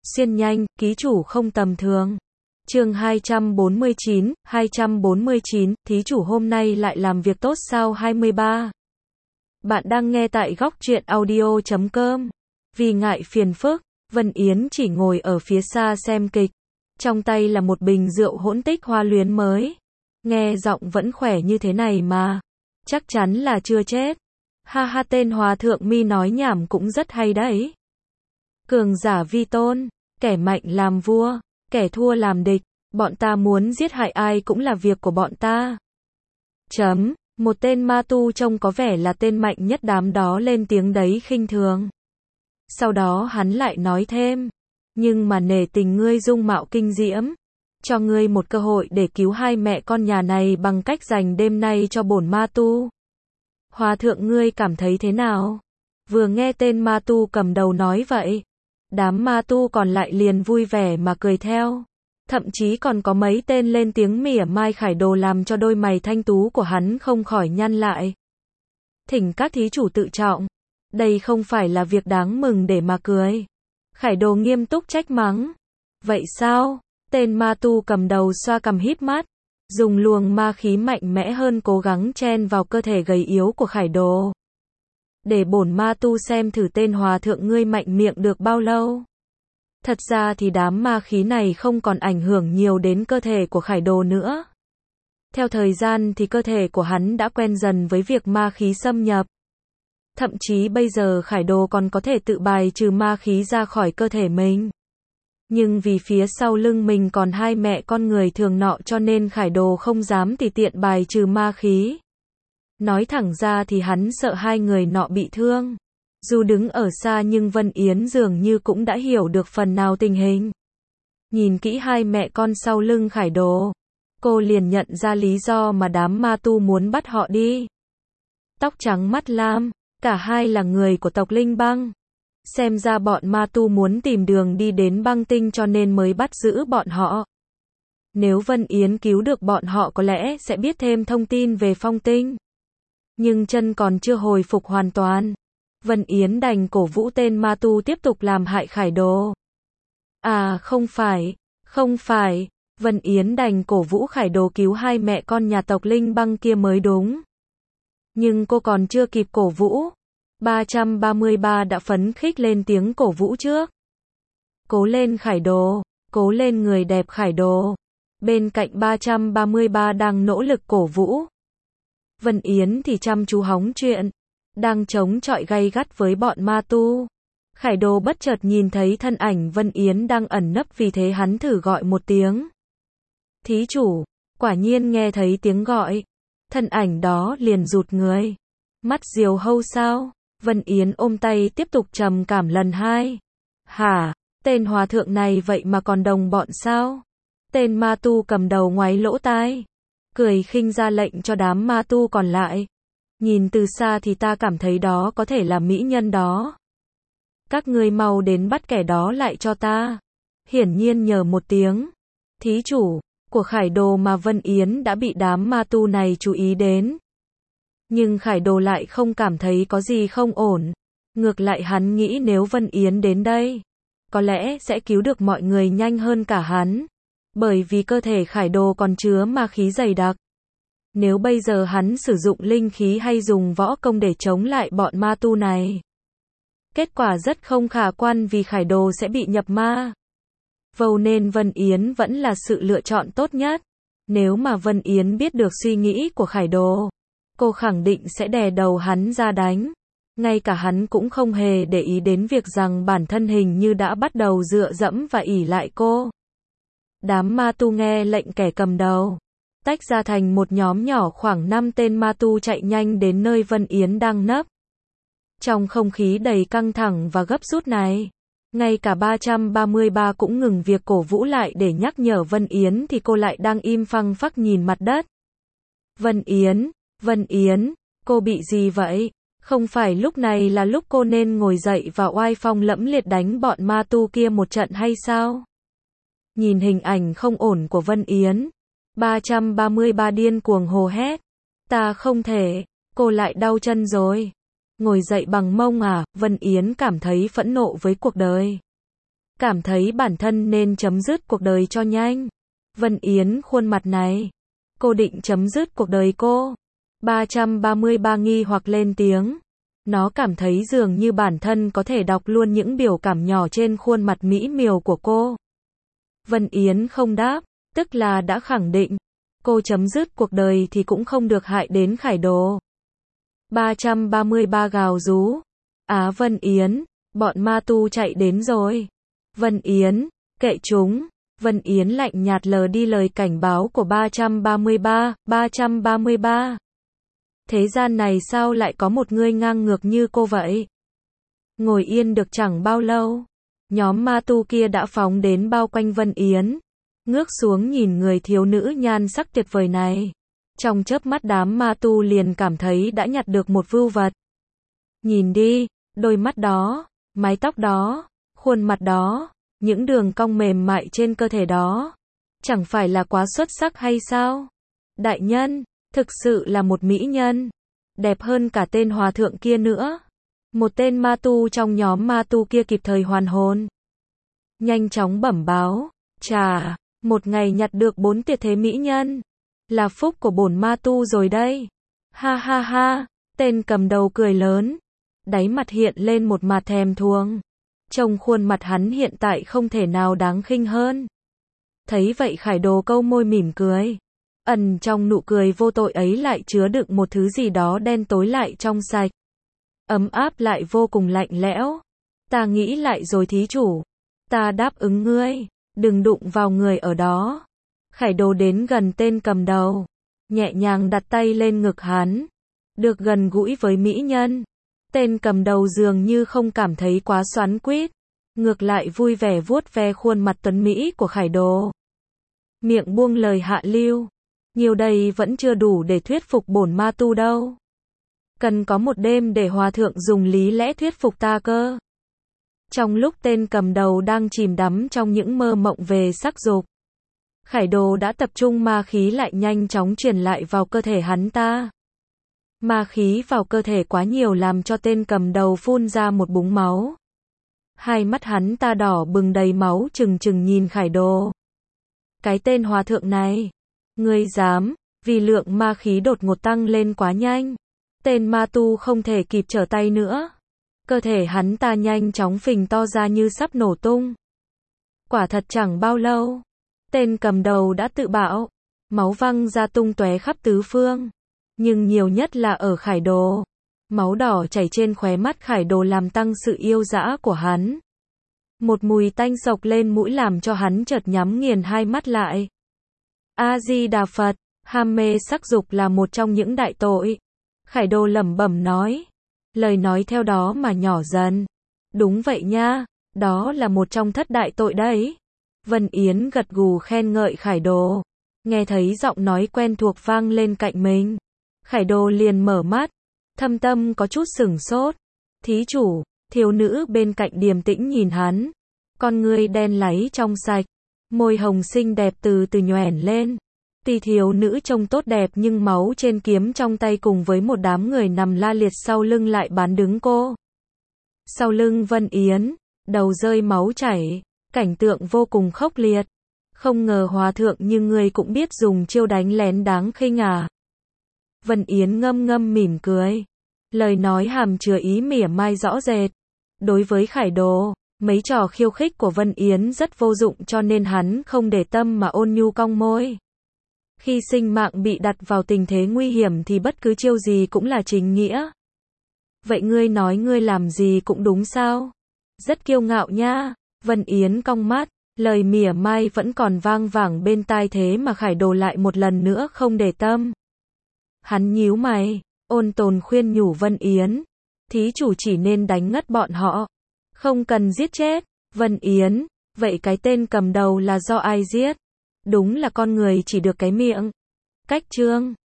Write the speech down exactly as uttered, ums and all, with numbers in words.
xuyên nhanh, ký chủ không tầm thường. Chương hai trăm bốn mươi chín, hai trăm bốn mươi chín, thí chủ hôm nay lại làm việc tốt sao hai mươi ba. Bạn đang nghe tại góc truyện audio chấm com. Vì ngại phiền phức, Vân Yến chỉ ngồi ở phía xa xem kịch. Trong tay là một bình rượu hỗn tích hoa luyến mới. Nghe giọng vẫn khỏe như thế này mà. Chắc chắn là chưa chết. Ha ha, tên hòa thượng mi nói nhảm cũng rất hay đấy. Cường giả vi tôn, kẻ mạnh làm vua, kẻ thua làm địch, bọn ta muốn giết hại ai cũng là việc của bọn ta. Chấm, một tên ma tu trông có vẻ là tên mạnh nhất đám đó lên tiếng đấy khinh thường. Sau đó hắn lại nói thêm, nhưng mà nể tình ngươi dung mạo kinh diễm, cho ngươi một cơ hội để cứu hai mẹ con nhà này bằng cách dành đêm nay cho bổn ma tu. Hòa thượng ngươi cảm thấy thế nào? Vừa nghe tên ma tu cầm đầu nói vậy, đám ma tu còn lại liền vui vẻ mà cười theo. Thậm chí còn có mấy tên lên tiếng mỉa mai Khải Đồ làm cho đôi mày thanh tú của hắn không khỏi nhăn lại. Thỉnh các thí chủ tự trọng. Đây không phải là việc đáng mừng để mà cười. Khải Đồ nghiêm túc trách mắng. Vậy sao? Tên ma tu cầm đầu xoa cằm híp mắt, dùng luồng ma khí mạnh mẽ hơn cố gắng chen vào cơ thể gầy yếu của Khải Đồ. Để bổn ma tu xem thử tên hòa thượng ngươi mạnh miệng được bao lâu. Thật ra thì đám ma khí này không còn ảnh hưởng nhiều đến cơ thể của Khải Đồ nữa. Theo thời gian thì cơ thể của hắn đã quen dần với việc ma khí xâm nhập. Thậm chí bây giờ Khải Đồ còn có thể tự bài trừ ma khí ra khỏi cơ thể mình. Nhưng vì phía sau lưng mình còn hai mẹ con người thường nọ cho nên Khải Đồ không dám tùy tiện bài trừ ma khí. Nói thẳng ra thì hắn sợ hai người nọ bị thương. Dù đứng ở xa nhưng Vân Yến dường như cũng đã hiểu được phần nào tình hình. Nhìn kỹ hai mẹ con sau lưng Khải Đồ, cô liền nhận ra lý do mà đám ma tu muốn bắt họ đi. Tóc trắng mắt lam, cả hai là người của tộc Linh Băng. Xem ra bọn ma tu muốn tìm đường đi đến băng tinh cho nên mới bắt giữ bọn họ. Nếu Vân Yến cứu được bọn họ có lẽ sẽ biết thêm thông tin về phong tinh. Nhưng chân còn chưa hồi phục hoàn toàn. Vân Yến đành cổ vũ tên ma tu tiếp tục làm hại Khải Đồ. À không phải, không phải, Vân Yến đành cổ vũ Khải Đồ cứu hai mẹ con nhà tộc Linh Băng kia mới đúng. Nhưng cô còn chưa kịp cổ vũ. ba trăm ba mươi ba đã phấn khích lên tiếng cổ vũ trước. Cố lên Khải Đồ, cố lên người đẹp Khải Đồ. Bên cạnh ba trăm ba mươi ba đang nỗ lực cổ vũ. Vân Yến thì chăm chú hóng chuyện, đang chống chọi gay gắt với bọn ma tu. Khải Đồ bất chợt nhìn thấy thân ảnh Vân Yến đang ẩn nấp vì thế hắn thử gọi một tiếng. Thí chủ, quả nhiên nghe thấy tiếng gọi. Thân ảnh đó liền rụt người. Mắt diều hâu sao? Vân Yến ôm tay tiếp tục trầm cảm lần hai. Hả? Tên hòa thượng này vậy mà còn đồng bọn sao? Tên ma tu cầm đầu ngoáy lỗ tai, cười khinh ra lệnh cho đám ma tu còn lại. Nhìn từ xa thì ta cảm thấy đó có thể là mỹ nhân đó. Các ngươi mau đến bắt kẻ đó lại cho ta. Hiển nhiên nhờ một tiếng. Thí chủ của Khải Đồ mà Vân Yến đã bị đám ma tu này chú ý đến. Nhưng Khải Đồ lại không cảm thấy có gì không ổn. Ngược lại hắn nghĩ nếu Vân Yến đến đây, có lẽ sẽ cứu được mọi người nhanh hơn cả hắn. Bởi vì cơ thể Khải Đồ còn chứa ma khí dày đặc. Nếu bây giờ hắn sử dụng linh khí hay dùng võ công để chống lại bọn ma tu này, kết quả rất không khả quan vì Khải Đồ sẽ bị nhập ma. Vậy nên Vân Yến vẫn là sự lựa chọn tốt nhất. Nếu mà Vân Yến biết được suy nghĩ của Khải Đồ, cô khẳng định sẽ đè đầu hắn ra đánh. Ngay cả hắn cũng không hề để ý đến việc rằng bản thân hình như đã bắt đầu dựa dẫm và ỷ lại cô. Đám ma tu nghe lệnh kẻ cầm đầu, tách ra thành một nhóm nhỏ khoảng năm tên ma tu chạy nhanh đến nơi Vân Yến đang nấp. Trong không khí đầy căng thẳng và gấp rút này, ngay cả ba trăm ba mươi ba cũng ngừng việc cổ vũ lại để nhắc nhở Vân Yến thì cô lại đang im phăng phắc nhìn mặt đất. Vân Yến, Vân Yến, cô bị gì vậy? Không phải lúc này là lúc cô nên ngồi dậy và oai phong lẫm liệt đánh bọn ma tu kia một trận hay sao? Nhìn hình ảnh không ổn của Vân Yến, ba trăm ba mươi ba điên cuồng hò hét. Ta không thể, cô lại đau chân rồi. Ngồi dậy bằng mông à? Vân Yến cảm thấy phẫn nộ với cuộc đời. cảm thấy bản thân nên chấm dứt cuộc đời cho nhanh. Vân Yến khuôn mặt này, cô định chấm dứt cuộc đời cô. ba trăm ba mươi ba nghi hoặc lên tiếng. Nó cảm thấy dường như bản thân có thể đọc luôn những biểu cảm nhỏ trên khuôn mặt mỹ miều của cô. Vân Yến không đáp, tức là đã khẳng định, cô chấm dứt cuộc đời thì cũng không được hại đến Khải Đồ. ba trăm ba mươi ba gào rú. Á Vân Yến, bọn ma tu chạy đến rồi. Vân Yến, kệ chúng. Vân Yến lạnh nhạt lờ đi lời cảnh báo của ba trăm ba mươi ba, ba trăm ba mươi ba. Thế gian này sao lại có một người ngang ngược như cô vậy? Ngồi yên được chẳng bao lâu, nhóm ma tu kia đã phóng đến bao quanh Vân Yến, ngước xuống nhìn người thiếu nữ nhan sắc tuyệt vời này. Trong chớp mắt đám ma tu liền cảm thấy đã nhặt được một vưu vật. Nhìn đi, đôi mắt đó, mái tóc đó, khuôn mặt đó, những đường cong mềm mại trên cơ thể đó, chẳng phải là quá xuất sắc hay sao? Đại nhân, thực sự là một mỹ nhân, đẹp hơn cả tên hòa thượng kia nữa. Một tên ma tu trong nhóm ma tu kia kịp thời hoàn hồn, nhanh chóng bẩm báo, chà, một ngày nhặt được bốn tuyệt thế mỹ nhân, là phúc của bổn ma tu rồi đây. Ha ha ha, tên cầm đầu cười lớn, đáy mặt hiện lên một mặt thèm thuồng. Trông khuôn mặt hắn hiện tại không thể nào đáng khinh hơn. Thấy vậy Khải Đồ câu môi mỉm cười. Ẩn trong nụ cười vô tội ấy lại chứa đựng một thứ gì đó đen tối lại trong sạch. Ấm áp lại vô cùng lạnh lẽo. Ta nghĩ lại rồi thí chủ. Ta đáp ứng ngươi. Đừng đụng vào người ở đó. Khải Đồ đến gần tên cầm đầu, nhẹ nhàng đặt tay lên ngực hắn. Được gần gũi với mỹ nhân, tên cầm đầu dường như không cảm thấy quá xoắn quýt, ngược lại vui vẻ vuốt ve khuôn mặt tuấn mỹ của Khải Đồ. Miệng buông lời hạ lưu, nhiều đây vẫn chưa đủ để thuyết phục bổn ma tu đâu. Cần có một đêm để hòa thượng dùng lý lẽ thuyết phục ta cơ. Trong lúc tên cầm đầu đang chìm đắm trong những mơ mộng về sắc dục, Khải Đồ đã tập trung ma khí lại nhanh chóng truyền lại vào cơ thể hắn ta. Ma khí vào cơ thể quá nhiều làm cho tên cầm đầu phun ra một búng máu. Hai mắt hắn ta đỏ bừng đầy máu trừng trừng nhìn Khải Đồ. Cái tên hòa thượng này, ngươi dám, vì lượng ma khí đột ngột tăng lên quá nhanh. Tên ma tu không thể kịp trở tay nữa. Cơ thể hắn ta nhanh chóng phình to ra như sắp nổ tung. Quả thật chẳng bao lâu, tên cầm đầu đã tự bạo, máu văng ra tung tóe khắp tứ phương. Nhưng nhiều nhất là ở Khải Đồ. Máu đỏ chảy trên khóe mắt Khải Đồ làm tăng sự yêu dã của hắn. Một mùi tanh sộc lên mũi làm cho hắn chợt nhắm nghiền hai mắt lại. A-di-đà Phật, ham mê sắc dục là một trong những đại tội. Khải Đồ lẩm bẩm nói. Lời nói theo đó mà nhỏ dần. Đúng vậy nha, đó là một trong thất đại tội đấy. Vân Yến gật gù khen ngợi Khải Đồ. Nghe thấy giọng nói quen thuộc vang lên cạnh mình, Khải Đồ liền mở mắt, thâm tâm có chút sửng sốt. Thí chủ, thiếu nữ bên cạnh điềm tĩnh nhìn hắn, con ngươi đen láy trong sạch, môi hồng xinh đẹp từ từ nhoẻn lên. Tuy thiếu nữ trông tốt đẹp nhưng máu trên kiếm trong tay cùng với một đám người nằm la liệt sau lưng lại bán đứng cô. Sau lưng Vân Yến, đầu rơi máu chảy, cảnh tượng vô cùng khốc liệt. Không ngờ hòa thượng như ngươi cũng biết dùng chiêu đánh lén đáng khinh à. Vân Yến ngâm ngâm mỉm cười. Lời nói hàm chứa ý mỉa mai rõ rệt. Đối với Khải Đồ, mấy trò khiêu khích của Vân Yến rất vô dụng cho nên hắn không để tâm mà ôn nhu cong môi. Khi sinh mạng bị đặt vào tình thế nguy hiểm thì bất cứ chiêu gì cũng là chính nghĩa. Vậy ngươi nói ngươi làm gì cũng đúng sao? Rất kiêu ngạo nha. Vân Yến cong mắt, lời mỉa mai vẫn còn vang vẳng bên tai thế mà Khải Đồ lại một lần nữa không để tâm. Hắn nhíu mày, ôn tồn khuyên nhủ Vân Yến. Thí chủ chỉ nên đánh ngất bọn họ. Không cần giết chết. Vân Yến, vậy cái tên cầm đầu là do ai giết? Đúng là con người chỉ được cái miệng. Cách chương